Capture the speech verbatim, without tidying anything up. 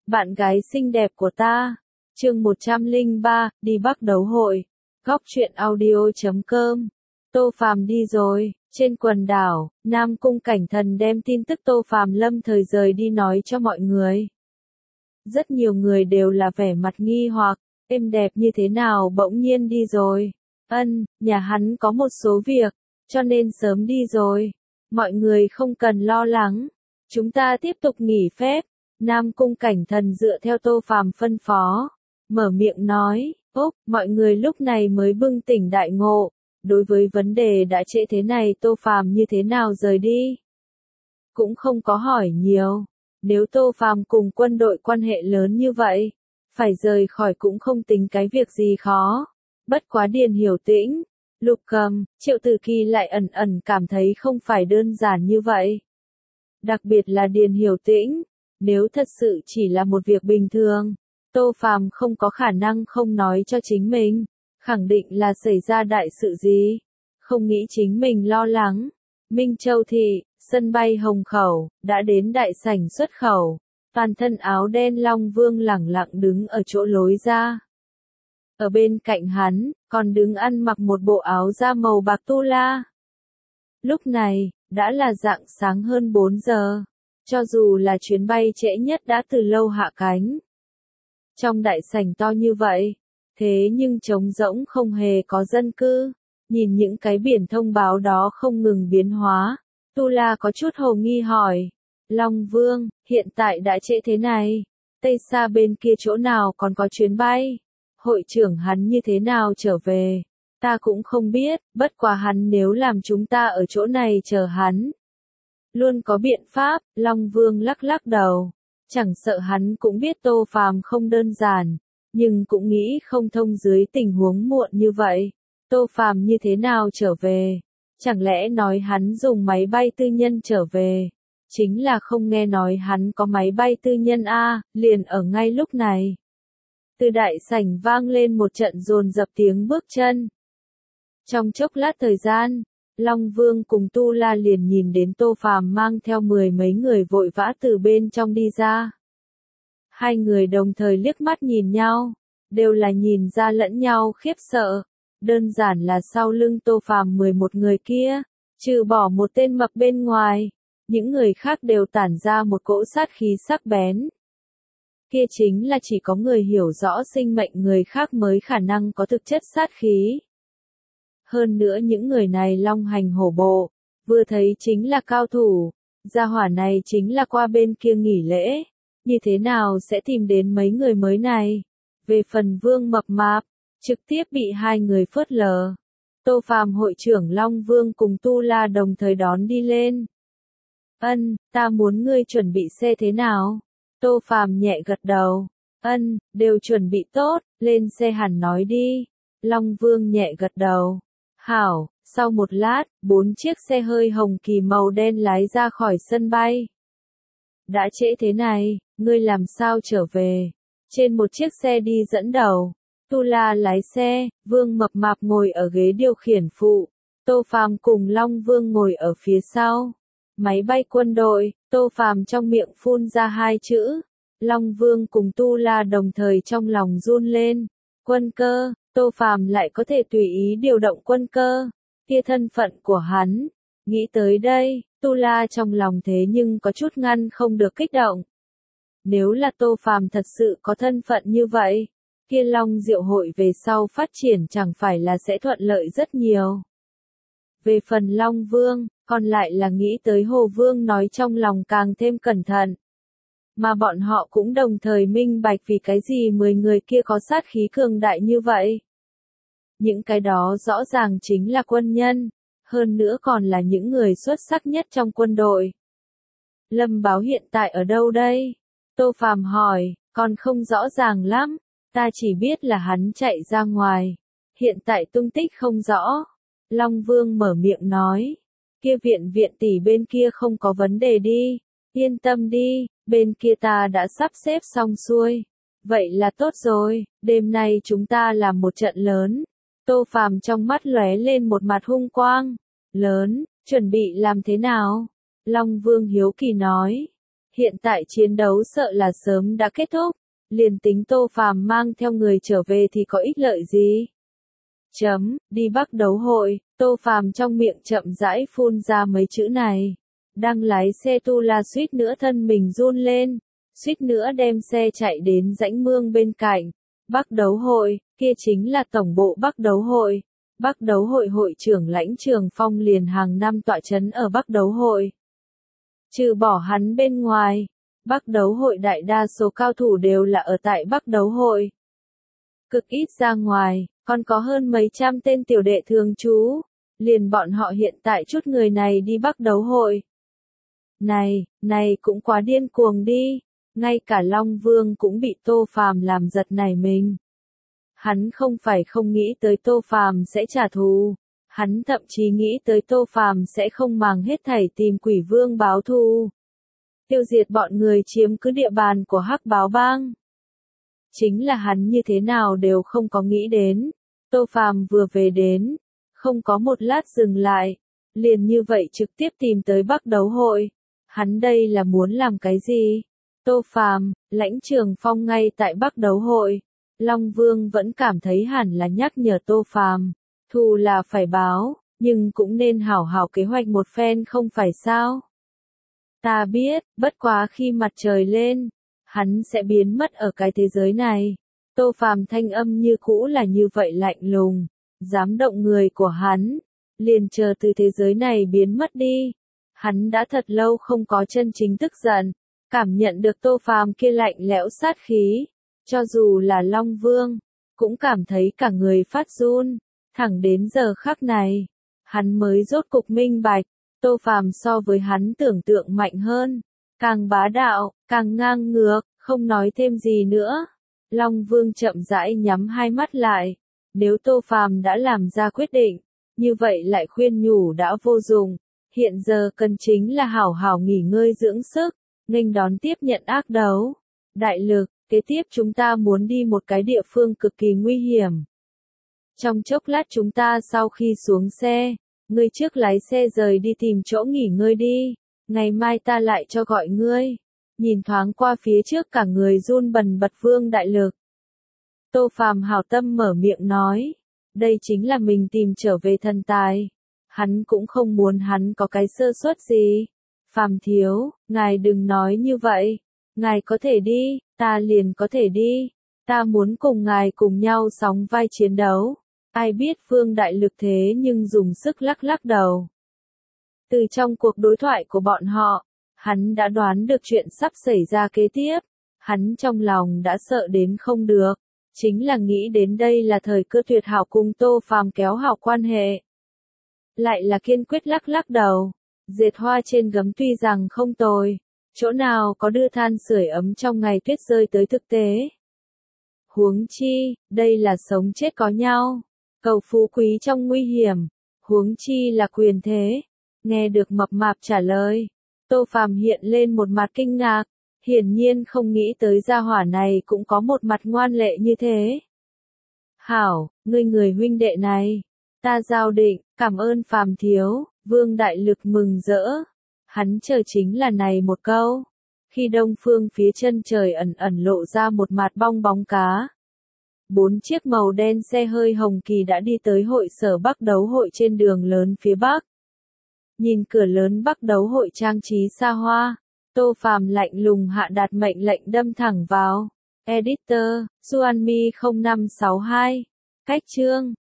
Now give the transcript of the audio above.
bạn gái xinh đẹp của ta. Chương một trăm lẻ ba, đi Bắc đấu hội. Góc truyện audio chấm com. Tô Phàm đi rồi. Trên quần đảo, Nam Cung Cảnh Thần đem tin tức Tô Phàm lâm thời rời đi nói cho mọi người. Rất nhiều người đều là vẻ mặt nghi hoặc, êm đẹp như thế nào bỗng nhiên đi rồi. Ân, nhà hắn có một số việc, cho nên sớm đi rồi. Mọi người không cần lo lắng. Chúng ta tiếp tục nghỉ phép. Nam Cung Cảnh Thần dựa theo Tô Phàm phân phó. Mở miệng nói, ốc, mọi người lúc này mới bừng tỉnh đại ngộ. Đối với vấn đề đã trễ thế này Tô Phàm như thế nào rời đi? Cũng không có hỏi nhiều. Nếu Tô Phàm cùng quân đội quan hệ lớn như vậy, phải rời khỏi cũng không tính cái việc gì khó. Bất quá Điền Hiểu Tĩnh, Lục Cầm, Triệu Tử Kỳ lại ẩn ẩn cảm thấy không phải đơn giản như vậy. Đặc biệt là Điền Hiểu Tĩnh, nếu thật sự chỉ là một việc bình thường, Tô Phàm không có khả năng không nói cho chính mình, khẳng định là xảy ra đại sự gì, không nghĩ chính mình lo lắng. Minh Châu Thị, sân bay Hồng Khẩu, đã đến đại sảnh xuất khẩu, toàn thân áo đen Long Vương lẳng lặng đứng ở chỗ lối ra. Ở bên cạnh hắn, còn đứng ăn mặc một bộ áo da màu bạc tu la. Lúc này, đã là rạng sáng hơn bốn giờ, cho dù là chuyến bay trễ nhất đã từ lâu hạ cánh. Trong đại sảnh to như vậy, thế nhưng trống rỗng không hề có dân cư, nhìn những cái biển thông báo đó không ngừng biến hóa, Tu La có chút hồ nghi hỏi, Long Vương, hiện tại đã trễ thế này, Tây xa bên kia chỗ nào còn có chuyến bay, hội trưởng hắn như thế nào trở về, ta cũng không biết, bất quá hắn nếu làm chúng ta ở chỗ này chờ hắn. Luôn có biện pháp, Long Vương lắc lắc đầu, chẳng sợ hắn cũng biết Tô Phàm không đơn giản, nhưng cũng nghĩ không thông dưới tình huống muộn như vậy. Tô Phàm như thế nào trở về? Chẳng lẽ nói hắn dùng máy bay tư nhân trở về? Chính là không nghe nói hắn có máy bay tư nhân a, liền ở ngay lúc này. Từ đại sảnh vang lên một trận dồn dập tiếng bước chân. Trong chốc lát thời gian, Long Vương cùng Tu La liền nhìn đến Tô Phàm mang theo mười mấy người vội vã từ bên trong đi ra. Hai người đồng thời liếc mắt nhìn nhau, đều là nhìn ra lẫn nhau khiếp sợ. Đơn giản là sau lưng Tô Phàm mười một người kia, trừ bỏ một tên mập bên ngoài, những người khác đều tản ra một cỗ sát khí sắc bén. Kia chính là chỉ có người hiểu rõ sinh mệnh người khác mới khả năng có thực chất sát khí. Hơn nữa những người này long hành hổ bộ, vừa thấy chính là cao thủ, gia hỏa này chính là qua bên kia nghỉ lễ, như thế nào sẽ tìm đến mấy người mới này. Về phần Vương mập mạp, trực tiếp bị hai người phớt lờ. Tô Phàm hội trưởng Long Vương cùng Tu La đồng thời đón đi lên. Ân, ta muốn ngươi chuẩn bị xe thế nào? Tô Phàm nhẹ gật đầu. Ân, đều chuẩn bị tốt, lên xe hẳn nói đi. Long Vương nhẹ gật đầu. Hảo, sau một lát, bốn chiếc xe hơi hồng kỳ màu đen lái ra khỏi sân bay. Đã trễ thế này, ngươi làm sao trở về? Trên một chiếc xe đi dẫn đầu, Tu La lái xe, Vương mập mạp ngồi ở ghế điều khiển phụ, Tô Phàm cùng Long Vương ngồi ở phía sau. Máy bay quân đội, Tô Phàm trong miệng phun ra hai chữ. Long Vương cùng Tu La đồng thời trong lòng run lên. Quân cơ, Tô Phàm lại có thể tùy ý điều động quân cơ, kia thân phận của hắn. Nghĩ tới đây, Tu La trong lòng thế nhưng có chút ngăn không được kích động. Nếu là Tô Phàm thật sự có thân phận như vậy, kia Long Diệu hội về sau phát triển chẳng phải là sẽ thuận lợi rất nhiều. Về phần Long Vương, còn lại là nghĩ tới Hồ Vương nói trong lòng càng thêm cẩn thận. Mà bọn họ cũng đồng thời minh bạch vì cái gì mười người kia có sát khí cường đại như vậy. Những cái đó rõ ràng chính là quân nhân, hơn nữa còn là những người xuất sắc nhất trong quân đội. Lâm Báo hiện tại ở đâu đây? Tô Phàm hỏi, còn không rõ ràng lắm, ta chỉ biết là hắn chạy ra ngoài, hiện tại tung tích không rõ. Long Vương mở miệng nói, kia viện viện tỷ bên kia không có vấn đề đi, yên tâm đi, bên kia ta đã sắp xếp xong xuôi. Vậy là tốt rồi, đêm nay chúng ta làm một trận lớn. Tô Phàm trong mắt lóe lên một mặt hung quang. Lớn, chuẩn bị làm thế nào? Long Vương hiếu kỳ nói. Hiện tại chiến đấu sợ là sớm đã kết thúc, liền tính Tô Phàm mang theo người trở về thì có ích lợi gì? Chấm, đi Bắc đấu hội, Tô Phàm trong miệng chậm rãi phun ra mấy chữ này. Đang lái xe tu la suýt nữa thân mình run lên, suýt nữa đem xe chạy đến rãnh mương bên cạnh. Bắc đấu hội, kia chính là tổng bộ Bắc đấu hội. Bắc đấu hội hội trưởng Lãnh Trường Phong liền hàng năm tọa chấn ở Bắc đấu hội. Trừ bỏ hắn bên ngoài, Bắc đấu hội đại đa số cao thủ đều là ở tại Bắc đấu hội. Cực ít ra ngoài, còn có hơn mấy trăm tên tiểu đệ thường trú, liền bọn họ hiện tại chút người này đi Bắc đấu hội. Này, này cũng quá điên cuồng đi, ngay cả Long Vương cũng bị Tô Phàm làm giật nảy mình. Hắn không phải không nghĩ tới Tô Phàm sẽ trả thù, hắn thậm chí nghĩ tới Tô Phàm sẽ không màng hết thảy tìm Quỷ Vương báo thù. Tiêu diệt bọn người chiếm cứ địa bàn của Hắc Báo Bang. Chính là hắn như thế nào đều không có nghĩ đến. Tô Phàm vừa về đến, không có một lát dừng lại, liền như vậy trực tiếp tìm tới Bắc đấu hội. Hắn đây là muốn làm cái gì? Tô Phàm, Lãnh Trường Phong ngay tại Bắc đấu hội. Long Vương vẫn cảm thấy hẳn là nhắc nhở Tô Phàm, thù là phải báo, nhưng cũng nên hảo hảo kế hoạch một phen không phải sao? Ta biết, bất quá khi mặt trời lên, hắn sẽ biến mất ở cái thế giới này. Tô Phàm thanh âm như cũ là như vậy lạnh lùng, dám động người của hắn, liền chờ từ thế giới này biến mất đi. Hắn đã thật lâu không có chân chính tức giận, cảm nhận được Tô Phàm kia lạnh lẽo sát khí, cho dù là Long Vương, cũng cảm thấy cả người phát run, thẳng đến giờ khắc này, hắn mới rốt cục minh bạch, Tô Phàm so với hắn tưởng tượng mạnh hơn, càng bá đạo, càng ngang ngược, không nói thêm gì nữa. Long Vương chậm rãi nhắm hai mắt lại, nếu Tô Phàm đã làm ra quyết định, như vậy lại khuyên nhủ đã vô dụng, hiện giờ cần chính là hảo hảo nghỉ ngơi dưỡng sức, nghênh đón tiếp nhận ác đấu. Đại Lực, kế tiếp chúng ta muốn đi một cái địa phương cực kỳ nguy hiểm. Trong chốc lát chúng ta sau khi xuống xe, ngươi trước lái xe rời đi tìm chỗ nghỉ ngơi đi, ngày mai ta lại cho gọi ngươi. Nhìn thoáng qua phía trước cả người run bần bật Vương Đại Lực. Tô Phàm hảo tâm mở miệng nói, đây chính là mình tìm trở về thần tài. Hắn cũng không muốn hắn có cái sơ suất gì. Phàm thiếu, ngài đừng nói như vậy. Ngài có thể đi, ta liền có thể đi. Ta muốn cùng ngài cùng nhau sóng vai chiến đấu. Ai biết Vương Đại Lực thế nhưng dùng sức lắc lắc đầu. Từ trong cuộc đối thoại của bọn họ, hắn đã đoán được chuyện sắp xảy ra kế tiếp. Hắn trong lòng đã sợ đến không được. Chính là nghĩ đến đây là thời cơ tuyệt hảo cùng Tô Phàm kéo hảo quan hệ. Lại là kiên quyết lắc lắc đầu. Dệt hoa trên gấm tuy rằng không tồi, chỗ nào có đưa than sưởi ấm trong ngày tuyết rơi tới thực tế. Huống chi, đây là sống chết có nhau, cầu phú quý trong nguy hiểm, huống chi là quyền thế. Nghe được mập mạp trả lời, Tô Phàm hiện lên một mặt kinh ngạc, hiển nhiên không nghĩ tới gia hỏa này cũng có một mặt ngoan lệ như thế. Hảo, ngươi người huynh đệ này, ta giao định, cảm ơn Phàm thiếu. Vương Đại Lực mừng rỡ. Hắn chờ chính là này một câu. Khi đông phương phía chân trời ẩn ẩn lộ ra một mặt bong bóng cá. Bốn chiếc màu đen xe hơi hồng kỳ đã đi tới hội sở Bắc đấu hội trên đường lớn phía Bắc. Nhìn cửa lớn Bắc đấu hội trang trí xa hoa, Tô Phàm lạnh lùng hạ đạt mệnh lệnh đâm thẳng vào. Editor, Xuanmi không năm sáu hai. Cách chương.